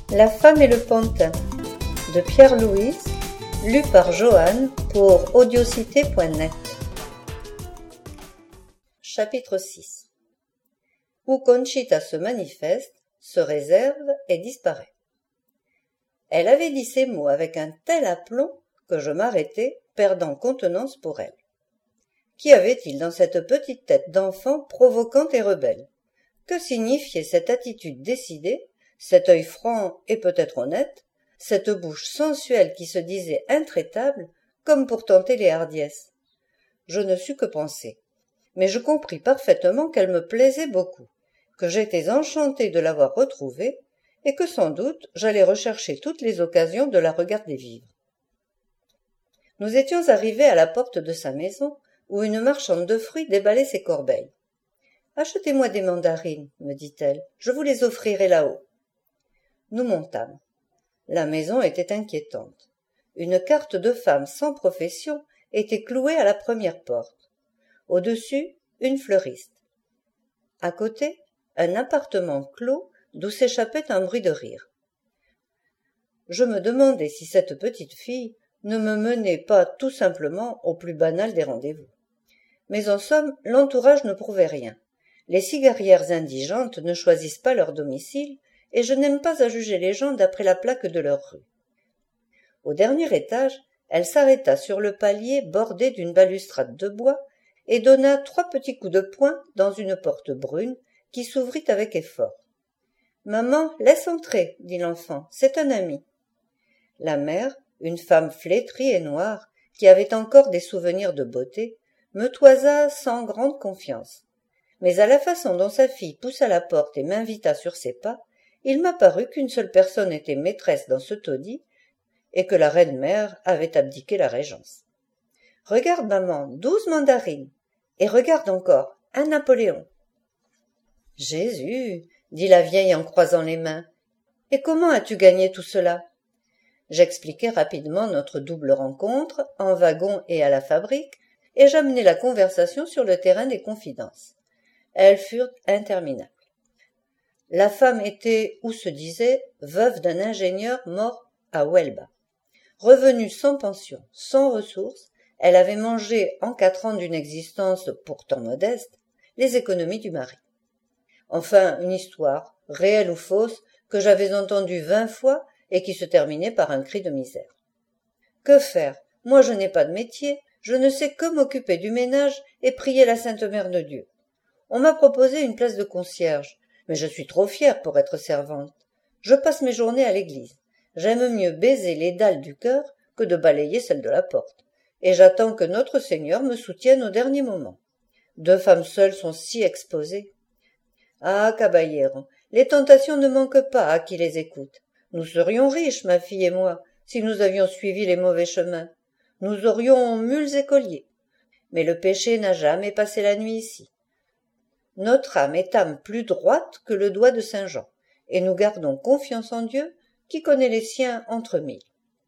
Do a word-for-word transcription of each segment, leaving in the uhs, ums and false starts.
La femme et le pantin de Pierre Louys, lu par Joanne pour audiocité point net. Chapitre six. Où Conchita se manifeste, se réserve et disparaît. Elle avait dit ces mots avec un tel aplomb que je m'arrêtai, perdant contenance pour elle. Qu'y avait-il dans cette petite tête d'enfant provoquante et rebelle? Que signifiait cette attitude décidée, cet œil franc et peut-être honnête, cette bouche sensuelle qui se disait intraitable, comme pour tenter les hardiesses? Je ne sus que penser, mais je compris parfaitement qu'elle me plaisait beaucoup, que j'étais enchanté de l'avoir retrouvée, et que sans doute j'allais rechercher toutes les occasions de la regarder vivre. Nous étions arrivés à la porte de sa maison, où une marchande de fruits déballait ses corbeilles. « Achetez-moi des mandarines, me dit-elle, je vous les offrirai là-haut. » Nous montâmes. La maison était inquiétante. Une carte de femme sans profession était clouée à la première porte. Au-dessus, une fleuriste. À côté, un appartement clos d'où s'échappait un bruit de rire. Je me demandais si cette petite fille ne me menait pas tout simplement au plus banal des rendez-vous. Mais en somme, l'entourage ne prouvait rien. Les cigarières indigentes ne choisissent pas leur domicile, et je n'aime pas à juger les gens d'après la plaque de leur rue. Au dernier étage, elle s'arrêta sur le palier bordé d'une balustrade de bois et donna trois petits coups de poing dans une porte brune qui s'ouvrit avec effort. « Maman, laisse entrer, dit l'enfant, c'est un ami. » La mère, une femme flétrie et noire, qui avait encore des souvenirs de beauté, me toisa sans grande confiance. Mais à la façon dont sa fille poussa la porte et m'invita sur ses pas, il m'apparut qu'une seule personne était maîtresse dans ce taudis et que la reine-mère avait abdiqué la régence. « Regarde, maman, douze mandarines, et regarde encore, un Napoléon. »« Jésus, dit la vieille en croisant les mains, et comment as-tu gagné tout cela ?» J'expliquai rapidement notre double rencontre, en wagon et à la fabrique, et j'amenai la conversation sur le terrain des confidences. Elles furent interminables. La femme était, ou se disait, veuve d'un ingénieur mort à Huelba. Revenue sans pension, sans ressources, elle avait mangé, en quatre ans d'une existence pourtant modeste, les économies du mari. Enfin, une histoire, réelle ou fausse, que j'avais entendue vingt fois et qui se terminait par un cri de misère. Que faire? Moi je n'ai pas de métier, je ne sais que m'occuper du ménage et prier la Sainte Mère de Dieu. On m'a proposé une place de concierge, mais je suis trop fière pour être servante. Je passe mes journées à l'église. J'aime mieux baiser les dalles du cœur que de balayer celles de la porte. Et j'attends que notre Seigneur me soutienne au dernier moment. Deux femmes seules sont si exposées. Ah, caballero, les tentations ne manquent pas à qui les écoute. Nous serions riches, ma fille et moi, si nous avions suivi les mauvais chemins. Nous aurions mules et colliers. Mais le péché n'a jamais passé la nuit ici. Notre âme est âme plus droite que le doigt de saint Jean, et nous gardons confiance en Dieu, qui connaît les siens entre mille.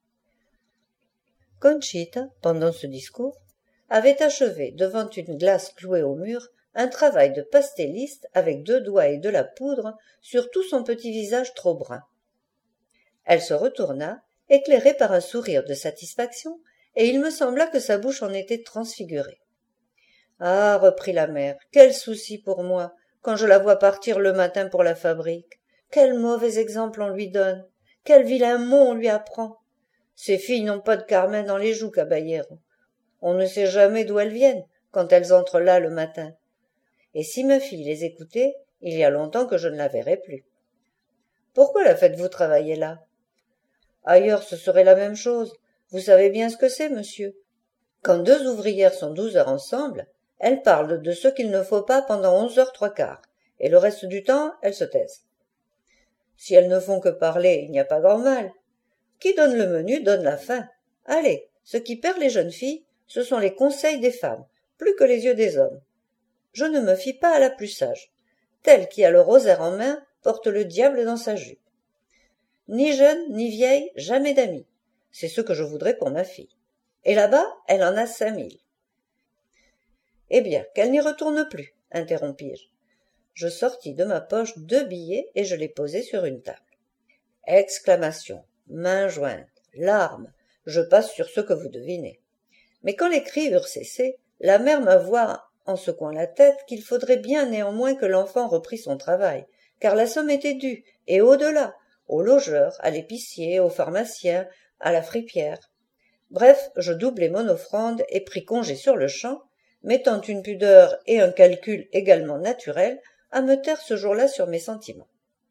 Conchita, pendant ce discours, avait achevé, devant une glace clouée au mur, un travail de pastelliste avec deux doigts et de la poudre sur tout son petit visage trop brun. Elle se retourna, éclairée par un sourire de satisfaction, et il me sembla que sa bouche en était transfigurée. « Ah, reprit la mère, quel souci pour moi, quand je la vois partir le matin pour la fabrique. Quel mauvais exemple on lui donne, quel vilain mot on lui apprend. Ces filles n'ont pas de carmin dans les joues, caballero. On ne sait jamais d'où elles viennent, quand elles entrent là le matin. Et si ma fille les écoutait, il y a longtemps que je ne la verrai plus. Pourquoi la faites-vous travailler là? Ailleurs ce serait la même chose. Vous savez bien ce que c'est, monsieur. Quand deux ouvrières sont douze heures ensemble, elles parlent de ce qu'il ne faut pas pendant onze heures trois quarts, et le reste du temps, elles se taisent. Si elles ne font que parler, il n'y a pas grand mal. Qui donne le menu donne la faim. Allez, ce qui perd les jeunes filles, ce sont les conseils des femmes, plus que les yeux des hommes. Je ne me fie pas à la plus sage. Telle qui a le rosaire en main porte le diable dans sa jupe. Ni jeune, ni vieille, jamais d'amis. C'est ce que je voudrais pour ma fille. Et là-bas, elle en a cinq mille. Eh bien, qu'elle n'y retourne plus, interrompis-je. Je sortis de ma poche deux billets et je les posai sur une table. Exclamations, mains jointes, larmes, je passe sur ce que vous devinez. Mais quand les cris eurent cessé, la mère m'avoua, en secouant la tête, qu'il faudrait bien néanmoins que l'enfant reprît son travail, car la somme était due, et au-delà, au logeur, à l'épicier, au pharmacien, à la fripière. Bref, je doublai mon offrande et pris congé sur-le-champ, mettant une pudeur et un calcul également naturels à me taire ce jour-là sur mes sentiments.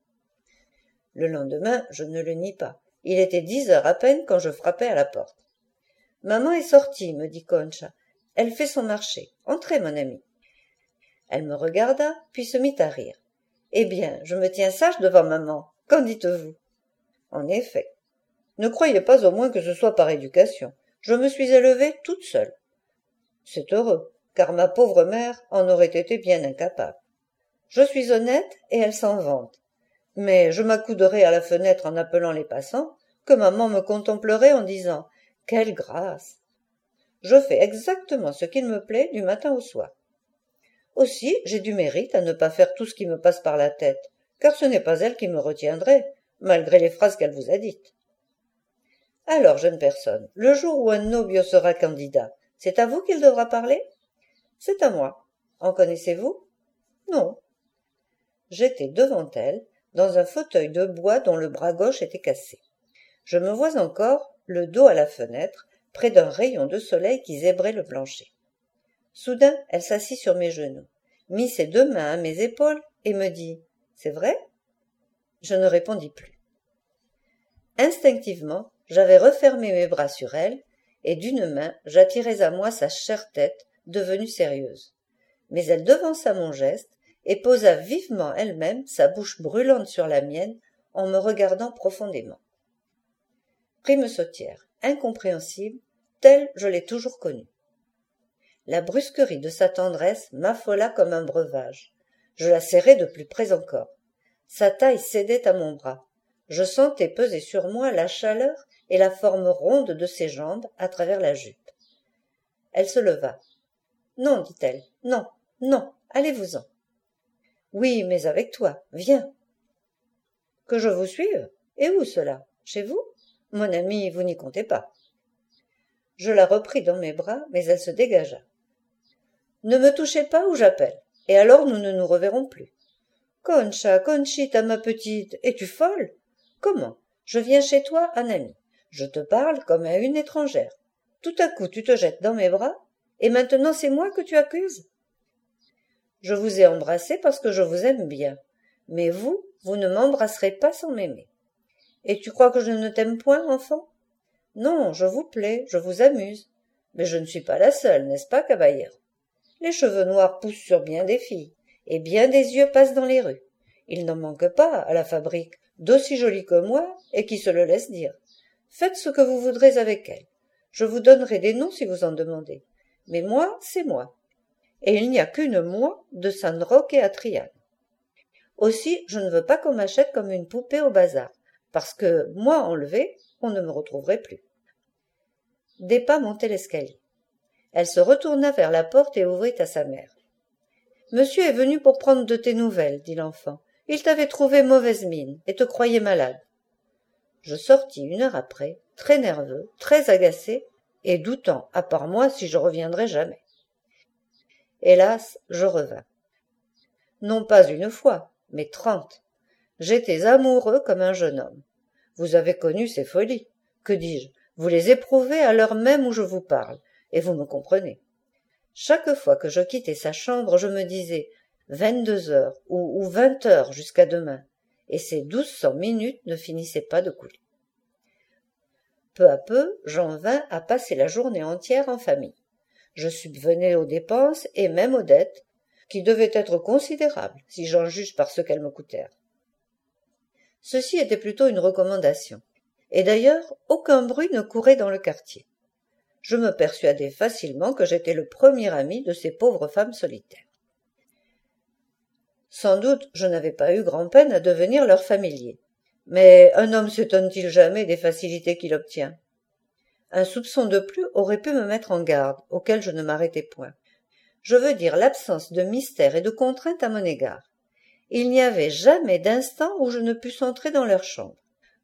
Le lendemain, je ne le nie pas. Il était dix heures à peine quand je frappai à la porte. « Maman est sortie, me dit Concha. Elle fait son marché. Entrez, mon ami. » Elle me regarda, puis se mit à rire. « Eh bien, je me tiens sage devant maman. Qu'en dites-vous » ? En effet. Ne croyez pas au moins que ce soit par éducation. Je me suis élevée toute seule. C'est heureux, car ma pauvre mère en aurait été bien incapable. Je suis honnête et elle s'en vante. Mais je m'accouderai à la fenêtre en appelant les passants, que maman me contemplerait en disant « Quelle grâce !» Je fais exactement ce qu'il me plaît du matin au soir. Aussi, j'ai du mérite à ne pas faire tout ce qui me passe par la tête, car ce n'est pas elle qui me retiendrait, malgré les phrases qu'elle vous a dites. Alors, jeune personne, le jour où un nobio sera candidat, c'est à vous qu'il devra parler? C'est à moi. En connaissez-vous? Non. J'étais devant elle, dans un fauteuil de bois dont le bras gauche était cassé. Je me vois encore, le dos à la fenêtre, près d'un rayon de soleil qui zébrait le plancher. Soudain, elle s'assit sur mes genoux, mit ses deux mains à mes épaules et me dit « C'est vrai ?» Je ne répondis plus. Instinctivement, j'avais refermé mes bras sur elle, et d'une main, j'attirais à moi sa chère tête, devenue sérieuse. Mais elle devança mon geste et posa vivement elle-même sa bouche brûlante sur la mienne en me regardant profondément. Prime sautière, incompréhensible, telle je l'ai toujours connue. La brusquerie de sa tendresse m'affola comme un breuvage. Je la serrai de plus près encore. Sa taille cédait à mon bras. Je sentais peser sur moi la chaleur et la forme ronde de ses jambes à travers la jupe. Elle se leva. « Non, dit-elle, non, non, allez-vous-en. »« Oui, mais avec toi, viens. »« Que je vous suive? Et où cela? Chez vous? Mon ami, vous n'y comptez pas. » Je la repris dans mes bras, mais elle se dégagea. « Ne me touchez pas ou j'appelle, et alors nous ne nous reverrons plus. »« Concha, Conchita, ma petite, es-tu folle? Comment? Je viens chez toi, un ami. Je te parle comme à une étrangère. Tout à coup, tu te jettes dans mes bras, et maintenant c'est moi que tu accuses? Je vous ai embrassé parce que je vous aime bien, mais vous, vous ne m'embrasserez pas sans m'aimer. Et tu crois que je ne t'aime point, enfant? Non, je vous plais, je vous amuse. Mais je ne suis pas la seule, n'est-ce pas, caballero? Les cheveux noirs poussent sur bien des filles, et bien des yeux passent dans les rues. Il n'en manque pas, à la fabrique, d'aussi jolies que moi, et qui se le laissent dire. Faites ce que vous voudrez avec elles. Je vous donnerai des noms si vous en demandez. Mais moi, c'est moi. Et il n'y a qu'une moi de San Roque à Triane. Aussi, je ne veux pas qu'on m'achète comme une poupée au bazar, parce que, moi enlevée, on ne me retrouverait plus. Des pas montaient l'escalier. Elle se retourna vers la porte et ouvrit à sa mère. « Monsieur est venu pour prendre de tes nouvelles, dit l'enfant. Il t'avait trouvé mauvaise mine et te croyait malade. » Je sortis une heure après, très nerveux, très agacé, et doutant, à part moi, si je reviendrais jamais. Hélas, je revins. Non pas une fois, mais trente. J'étais amoureux comme un jeune homme. Vous avez connu ces folies. Que dis-je? Vous les éprouvez à l'heure même où je vous parle, et vous me comprenez. Chaque fois que je quittais sa chambre, je me disais vingt-deux heures ou, ou vingt heures jusqu'à demain, et ces douze cents minutes ne finissaient pas de couler. Peu à peu, j'en vins à passer la journée entière en famille. Je subvenais aux dépenses et même aux dettes, qui devaient être considérables, si j'en juge par ce qu'elles me coûtèrent. Ceci était plutôt une recommandation, et d'ailleurs aucun bruit ne courait dans le quartier. Je me persuadai facilement que j'étais le premier ami de ces pauvres femmes solitaires. Sans doute je n'avais pas eu grand-peine à devenir leur familier, mais un homme s'étonne-t-il jamais des facilités qu'il obtient? Un soupçon de plus aurait pu me mettre en garde, auquel je ne m'arrêtai point. Je veux dire l'absence de mystère et de contrainte à mon égard. Il n'y avait jamais d'instant où je ne pusse entrer dans leur chambre.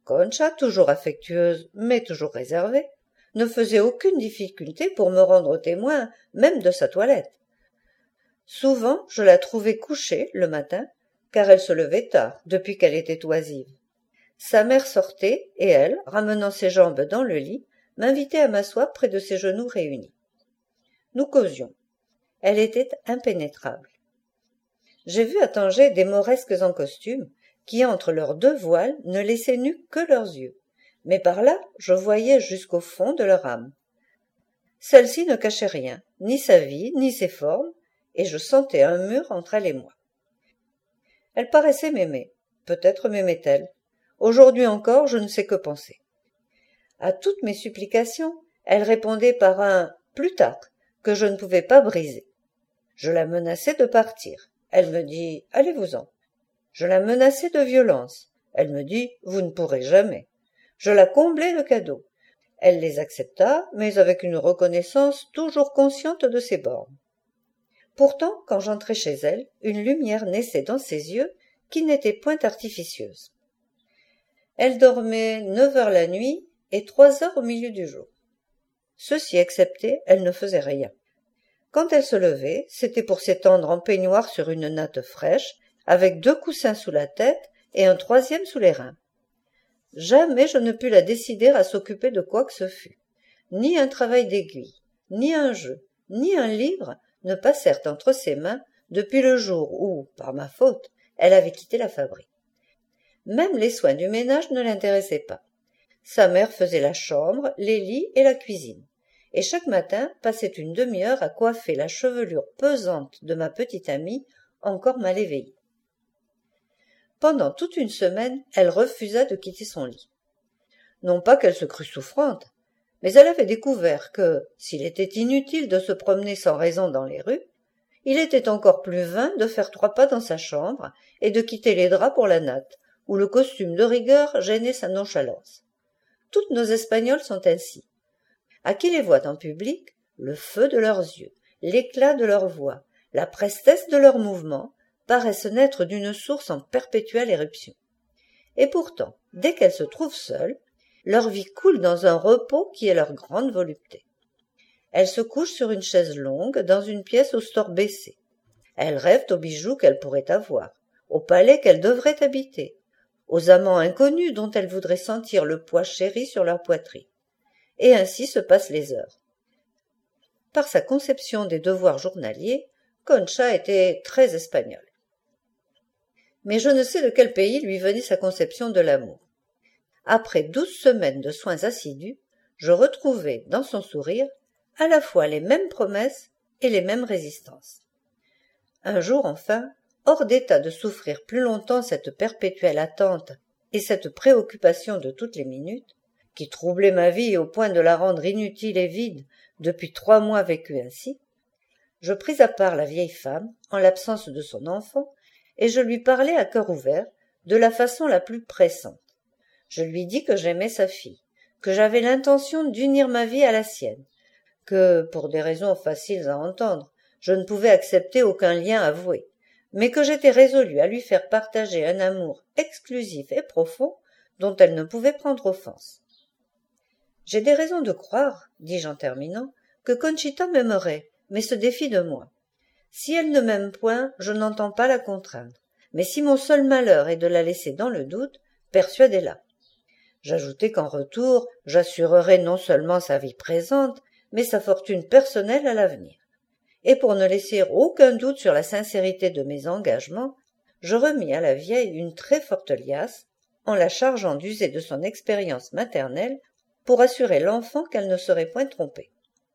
Concha, toujours affectueuse, mais toujours réservée, ne faisait aucune difficulté pour me rendre témoin même de sa toilette. Souvent, je la trouvais couchée, le matin, car elle se levait tard, depuis qu'elle était oisive. Sa mère sortait, et elle, ramenant ses jambes dans le lit, m'invitait à m'asseoir près de ses genoux réunis. Nous causions. Elle était impénétrable. J'ai vu à Tanger des mauresques en costume, qui, entre leurs deux voiles, ne laissaient nus que leurs yeux, mais par là, je voyais jusqu'au fond de leur âme. Celle-ci ne cachait rien, ni sa vie, ni ses formes, et je sentais un mur entre elle et moi. Elle paraissait m'aimer. Peut-être m'aimait-elle. Aujourd'hui encore, je ne sais que penser. À toutes mes supplications, elle répondait par un « plus tard » que je ne pouvais pas briser. Je la menaçais de partir. Elle me dit « allez-vous-en ». Je la menaçais de violence. Elle me dit « vous ne pourrez jamais ». Je la comblais de cadeaux. Elle les accepta, mais avec une reconnaissance toujours consciente de ses bornes. Pourtant, quand j'entrais chez elle, une lumière naissait dans ses yeux qui n'était point artificieuse. Elle dormait neuf heures la nuit et trois heures au milieu du jour. Ceci excepté, elle ne faisait rien. Quand elle se levait, c'était pour s'étendre en peignoir sur une natte fraîche, avec deux coussins sous la tête et un troisième sous les reins. Jamais je ne pus la décider à s'occuper de quoi que ce fût. Ni un travail d'aiguille, ni un jeu, ni un livre ne passèrent entre ses mains depuis le jour où, par ma faute, elle avait quitté la fabrique. Même les soins du ménage ne l'intéressaient pas. Sa mère faisait la chambre, les lits et la cuisine, et chaque matin passait une demi-heure à coiffer la chevelure pesante de ma petite amie, encore mal éveillée. Pendant toute une semaine, elle refusa de quitter son lit. Non pas qu'elle se crût souffrante, mais elle avait découvert que, s'il était inutile de se promener sans raison dans les rues, il était encore plus vain de faire trois pas dans sa chambre et de quitter les draps pour la natte, où le costume de rigueur gênait sa nonchalance. Toutes nos Espagnoles sont ainsi. À qui les voit en public, le feu de leurs yeux, l'éclat de leur voix, la prestesse de leurs mouvements paraissent naître d'une source en perpétuelle éruption. Et pourtant, dès qu'elles se trouvent seules, leur vie coule dans un repos qui est leur grande volupté. Elles se couchent sur une chaise longue dans une pièce au store baissé. Elles rêvent aux bijoux qu'elles pourraient avoir, au palais qu'elles devraient habiter, aux amants inconnus dont elles voudraient sentir le poids chéri sur leur poitrine. Et ainsi se passent les heures. Par sa conception des devoirs journaliers, Concha était très espagnole. Mais je ne sais de quel pays lui venait sa conception de l'amour. Après douze semaines de soins assidus, je retrouvai dans son sourire à la fois les mêmes promesses et les mêmes résistances. Un jour enfin, hors d'état de souffrir plus longtemps cette perpétuelle attente et cette préoccupation de toutes les minutes, qui troublait ma vie au point de la rendre inutile et vide depuis trois mois vécus ainsi, je pris à part la vieille femme, en l'absence de son enfant, et je lui parlai à cœur ouvert, de la façon la plus pressante. Je lui dis que j'aimais sa fille, que j'avais l'intention d'unir ma vie à la sienne, que, pour des raisons faciles à entendre, je ne pouvais accepter aucun lien avoué, mais que j'étais résolu à lui faire partager un amour exclusif et profond dont elle ne pouvait prendre offense. J'ai des raisons de croire, dis-je en terminant, que Conchita m'aimerait, mais se défie de moi. Si elle ne m'aime point, je n'entends pas la contraindre, mais si mon seul malheur est de la laisser dans le doute, persuadez-la. J'ajoutai qu'en retour, j'assurerais non seulement sa vie présente, mais sa fortune personnelle à l'avenir. Et pour ne laisser aucun doute sur la sincérité de mes engagements, je remis à la vieille une très forte liasse, en la chargeant d'user de son expérience maternelle pour assurer l'enfant qu'elle ne serait point trompée.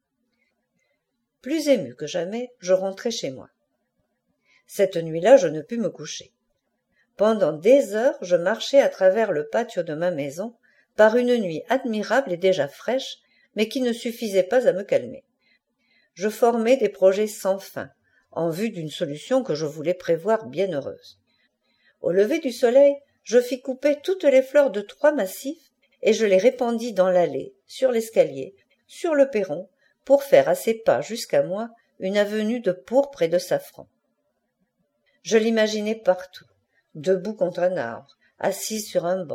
Plus ému que jamais, je rentrai chez moi. Cette nuit-là, je ne pus me coucher. Pendant des heures, je marchai à travers le patio de ma maison, par une nuit admirable et déjà fraîche, mais qui ne suffisait pas à me calmer. Je formai des projets sans fin, en vue d'une solution que je voulais prévoir bien heureuse. Au lever du soleil, je fis couper toutes les fleurs de trois massifs, et je les répandis dans l'allée, sur l'escalier, sur le perron, pour faire à ses pas jusqu'à moi une avenue de pourpre et de safran. Je l'imaginais partout, debout contre un arbre, assise sur un banc,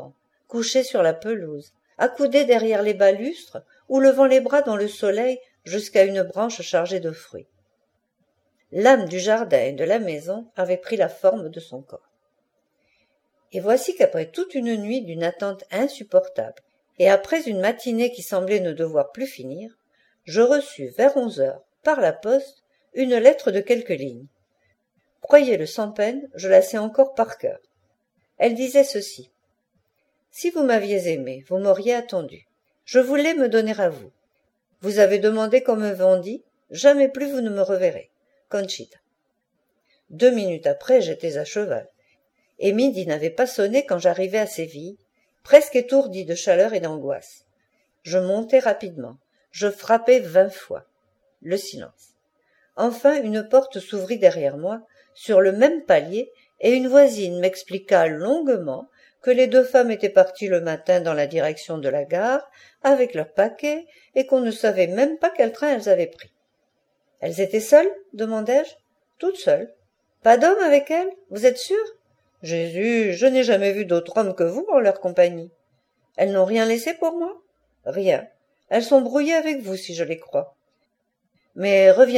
couché sur la pelouse, accoudé derrière les balustres ou levant les bras dans le soleil jusqu'à une branche chargée de fruits. L'âme du jardin et de la maison avait pris la forme de son corps. Et voici qu'après toute une nuit d'une attente insupportable, et après une matinée qui semblait ne devoir plus finir, je reçus vers onze heures, par la poste, une lettre de quelques lignes. Croyez-le sans peine, je la sais encore par cœur. Elle disait ceci. « Si vous m'aviez aimé, vous m'auriez attendu. Je voulais me donner à vous. Vous avez demandé qu'on me vendît, jamais plus vous ne me reverrez. Conchita. » Deux minutes après, j'étais à cheval, et midi n'avait pas sonné quand j'arrivai à Séville, presque étourdi de chaleur et d'angoisse. Je montai rapidement, je frappai vingt fois. Le silence. Enfin, une porte s'ouvrit derrière moi, sur le même palier, et une voisine m'expliqua longuement que les deux femmes étaient parties le matin dans la direction de la gare, avec leurs paquets, et qu'on ne savait même pas quel train elles avaient pris. « Elles étaient seules ?» demandai-je. « Toutes seules. »« Pas d'homme avec elles ? Vous êtes sûr ? » ?»« Jésus, je n'ai jamais vu d'autre homme que vous en leur compagnie. »« Elles n'ont rien laissé pour moi ? » ?»« Rien. Elles sont brouillées avec vous, si je les crois. »« Mais reviendront-elles ? » ?»«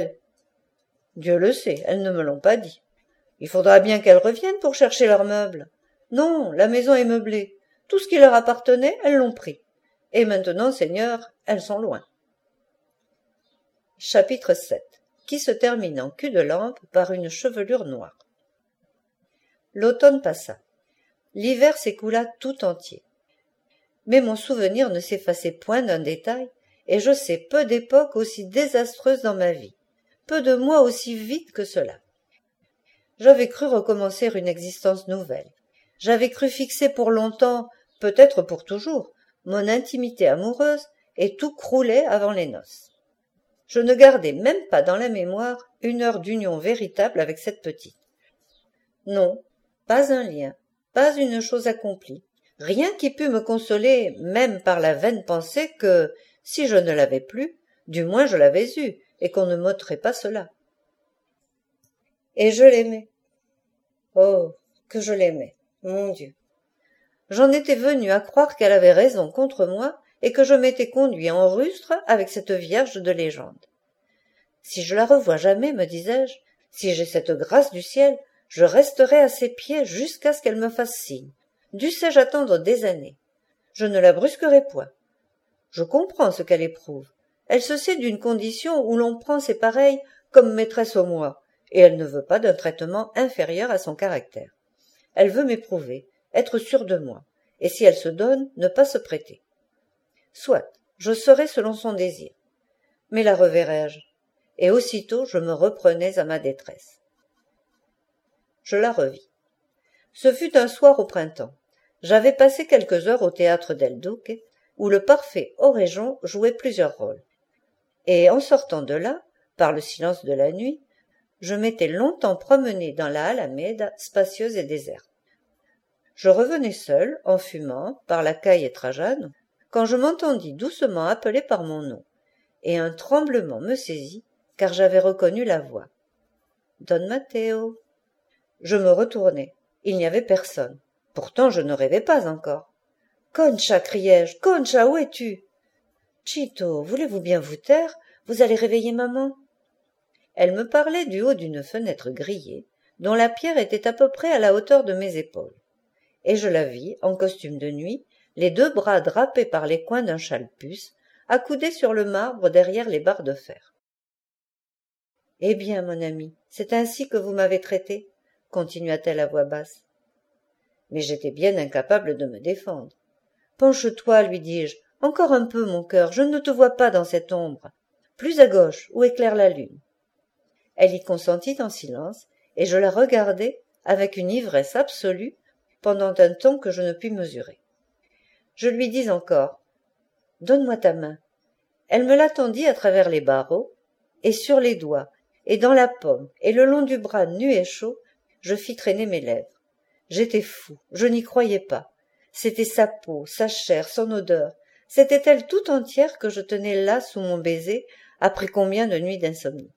Dieu le sait, elles ne me l'ont pas dit. Il faudra bien qu'elles reviennent pour chercher leurs meubles. Non, la maison est meublée. Tout ce qui leur appartenait, elles l'ont pris. Et maintenant, Seigneur, elles sont loin. Chapitre sept, qui se termine en cul de lampe par une chevelure noire. L'automne passa. L'hiver s'écoula tout entier. Mais mon souvenir ne s'effaçait point d'un détail, et je sais peu d'époques aussi désastreuses dans ma vie, peu de mois aussi vite que cela. J'avais cru recommencer une existence nouvelle. J'avais cru fixer pour longtemps, peut-être pour toujours, mon intimité amoureuse, et tout croulait avant les noces. Je ne gardais même pas dans la mémoire une heure d'union véritable avec cette petite. Non, pas un lien, pas une chose accomplie, rien qui pût me consoler même par la vaine pensée que, si je ne l'avais plus, du moins je l'avais eue, et qu'on ne m'ôterait pas cela. Et je l'aimais. Oh, que je l'aimais, mon Dieu. J'en étais venu à croire qu'elle avait raison contre moi et que je m'étais conduit en rustre avec cette vierge de légende. Si je la revois jamais, me disais-je, si j'ai cette grâce du ciel, je resterai à ses pieds jusqu'à ce qu'elle me fasse signe. Dussé-je attendre des années. Je ne la brusquerai point. Je comprends ce qu'elle éprouve. Elle se sait d'une condition où l'on prend ses pareilles comme maîtresse au moi, et elle ne veut pas d'un traitement inférieur à son caractère. Elle veut m'éprouver, être sûre de moi, et si elle se donne, ne pas se prêter. Soit, je serai selon son désir. Mais la reverrai-je ? Et aussitôt je me reprenais à ma détresse. Je la revis. Ce fut un soir au printemps. J'avais passé quelques heures au théâtre del Duque, où le parfait Orejon jouait plusieurs rôles. Et en sortant de là, par le silence de la nuit, je m'étais longtemps promené dans la Alameda spacieuse et déserte. Je revenais seul, en fumant, par la calle Trajano, quand je m'entendis doucement appeler par mon nom, et un tremblement me saisit, car j'avais reconnu la voix. « Don Matteo !» Je me retournai. Il n'y avait personne. Pourtant, je ne rêvais pas encore. « Concha !» criai-je. « Concha, où es-tu ?»« Chito, voulez-vous bien vous taire ? Vous allez réveiller maman. » Elle me parlait du haut d'une fenêtre grillée, dont la pierre était à peu près à la hauteur de mes épaules. Et je la vis, en costume de nuit, les deux bras drapés par les coins d'un châle-puce, accoudée sur le marbre derrière les barres de fer. « Eh bien, mon ami, c'est ainsi que vous m'avez traité ?» continua-t-elle à voix basse. Mais j'étais bien incapable de me défendre. « Penche-toi, lui dis-je, encore un peu, mon cœur, je ne te vois pas dans cette ombre. Plus à gauche, où éclaire la lune. » Elle y consentit en silence, et je la regardai avec une ivresse absolue pendant un temps que je ne pus mesurer. Je lui dis encore « Donne-moi ta main. » Elle me la tendit à travers les barreaux, et sur les doigts, et dans la paume, et le long du bras nu et chaud, je fis traîner mes lèvres. J'étais fou, je n'y croyais pas. C'était sa peau, sa chair, son odeur. C'était elle tout entière que je tenais là sous mon baiser, après combien de nuits d'insomnie.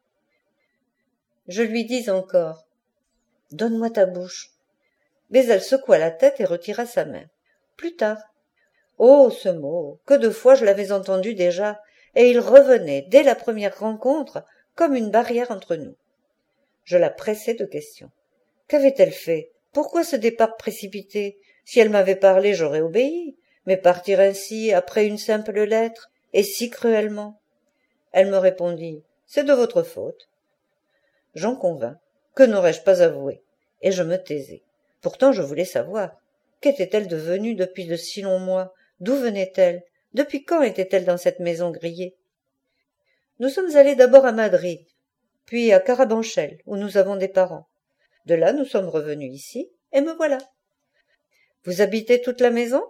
Je lui dis encore « Donne-moi ta bouche. » Mais elle secoua la tête et retira sa main. plus tard. Oh, ce mot, que de fois je l'avais entendu déjà, et il revenait, dès la première rencontre, comme une barrière entre nous. Je la pressai de questions. Qu'avait-elle fait? Pourquoi ce départ précipité? Si elle m'avait parlé, j'aurais obéi, mais partir ainsi, après une simple lettre, et si cruellement? Elle me répondit, c'est de votre faute. J'en convins. Que n'aurais-je pas avoué? Et je me taisais. Pourtant je voulais savoir. Qu'était-elle devenue depuis de si longs mois? D'où venait-elle? Depuis quand était-elle dans cette maison grillée? Nous sommes allés d'abord à Madrid, puis à Carabanchel, où nous avons des parents. De là nous sommes revenus ici, et me voilà. Vous habitez toute la maison?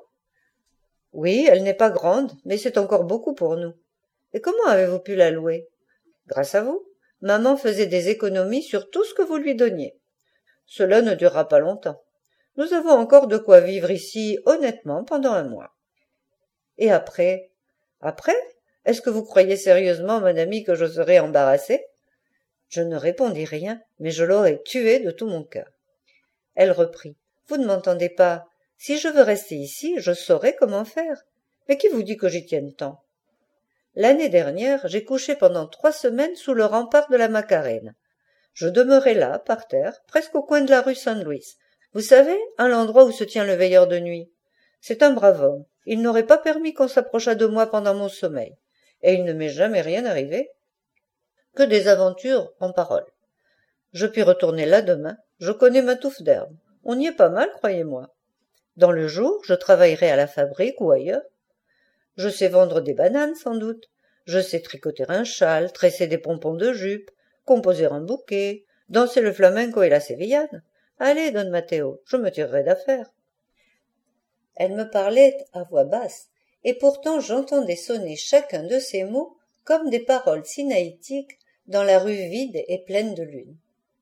Oui, elle n'est pas grande, mais c'est encore beaucoup pour nous. Et comment avez-vous pu la louer? Grâce à vous. Maman faisait des économies sur tout ce que vous lui donniez. Cela ne durera pas longtemps. Nous avons encore de quoi vivre ici honnêtement pendant un mois. Et après? Après? Est-ce que vous croyez sérieusement, mon ami, que je serais embarrassée? Je ne répondis rien, mais je l'aurais tuée de tout mon cœur. Elle reprit. Vous ne m'entendez pas. Si je veux rester ici, je saurai comment faire. Mais qui vous dit que j'y tienne tant? L'année dernière, j'ai couché pendant trois semaines sous le rempart de la Macarena. Je demeurai là, par terre, presque au coin de la rue Saint-Louis. Vous savez, à l'endroit où se tient le veilleur de nuit. C'est un brave homme. Il n'aurait pas permis qu'on s'approchât de moi pendant mon sommeil. Et il ne m'est jamais rien arrivé. Que des aventures en parole. Je puis retourner là demain. Je connais ma touffe d'herbe. On y est pas mal, croyez-moi. Dans le jour, je travaillerai à la fabrique ou ailleurs. Je sais vendre des bananes, sans doute. Je sais tricoter un châle, tresser des pompons de jupe, composer un bouquet, danser le flamenco et la sévillane. Allez, Don Matteo, je me tirerai d'affaire. Elle me parlait à voix basse, et pourtant j'entendais sonner chacun de ces mots comme des paroles sinaïtiques dans la rue vide et pleine de lune.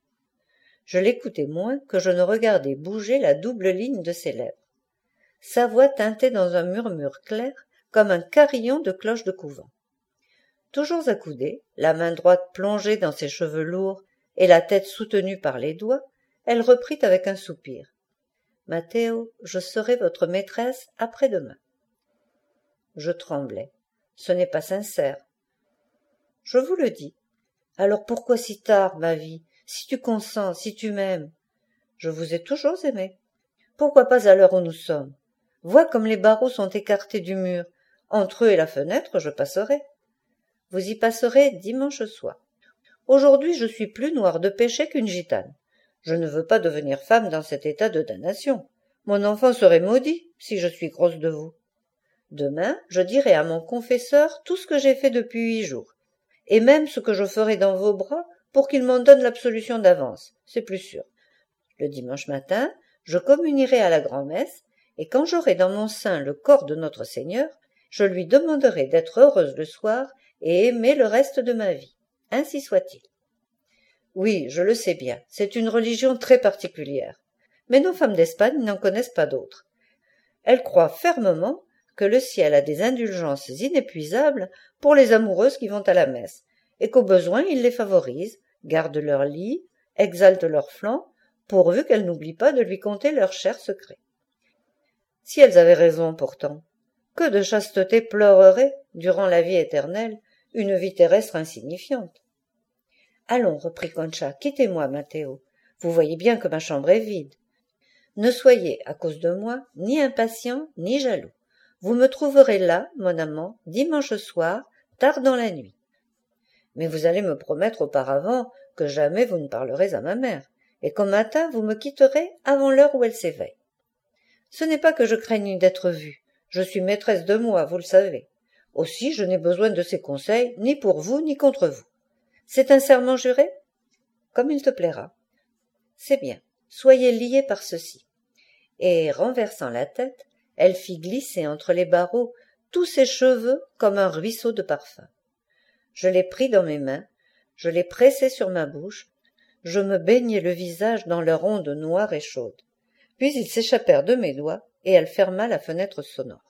Je l'écoutais moins que je ne regardais bouger la double ligne de ses lèvres. Sa voix tintait dans un murmure clair comme un carillon de cloche de couvent. Toujours accoudée, la main droite plongée dans ses cheveux lourds et la tête soutenue par les doigts, elle reprit avec un soupir. « Matteo, je serai votre maîtresse après-demain. » Je tremblais. Ce n'est pas sincère. « Je vous le dis. Alors pourquoi si tard, ma vie? Si tu consens, si tu m'aimes. Je vous ai toujours aimé. Pourquoi pas à l'heure où nous sommes? Vois comme les barreaux sont écartés du mur. Entre eux et la fenêtre, je passerai. Vous y passerez dimanche soir. Aujourd'hui, je suis plus noire de péché qu'une gitane. Je ne veux pas devenir femme dans cet état de damnation. Mon enfant serait maudit si je suis grosse de vous. Demain, je dirai à mon confesseur tout ce que j'ai fait depuis huit jours, et même ce que je ferai dans vos bras pour qu'il m'en donne l'absolution d'avance, c'est plus sûr. Le dimanche matin, je communierai à la grand-messe, et quand j'aurai dans mon sein le corps de notre Seigneur, je lui demanderai d'être heureuse le soir et aimer le reste de ma vie. Ainsi soit-il. Oui, je le sais bien, c'est une religion très particulière. Mais nos femmes d'Espagne n'en connaissent pas d'autres. Elles croient fermement que le ciel a des indulgences inépuisables pour les amoureuses qui vont à la messe, et qu'au besoin il les favorise, garde leur lit, exalte leurs flancs, pourvu qu'elles n'oublient pas de lui conter leurs chers secrets. Si elles avaient raison pourtant, que de chasteté pleurerait, durant la vie éternelle, une vie terrestre insignifiante. Allons, reprit Concha, quittez-moi, Matteo. Vous voyez bien que ma chambre est vide. Ne soyez, à cause de moi, ni impatient, ni jaloux. Vous me trouverez là, mon amant, dimanche soir, tard dans la nuit. Mais vous allez me promettre auparavant que jamais vous ne parlerez à ma mère, et qu'au matin vous me quitterez avant l'heure où elle s'éveille. Ce n'est pas que je craigne d'être vue. Je suis maîtresse de moi, vous le savez. Aussi, je n'ai besoin de ses conseils, ni pour vous, ni contre vous. C'est un serment juré? Comme il te plaira. C'est bien. Soyez liés par ceci. Et, renversant la tête, elle fit glisser entre les barreaux tous ses cheveux comme un ruisseau de parfum. Je les pris dans mes mains, je les pressai sur ma bouche, je me baignai le visage dans leur onde noire et chaude. Puis ils s'échappèrent de mes doigts, et elle ferma la fenêtre sonore.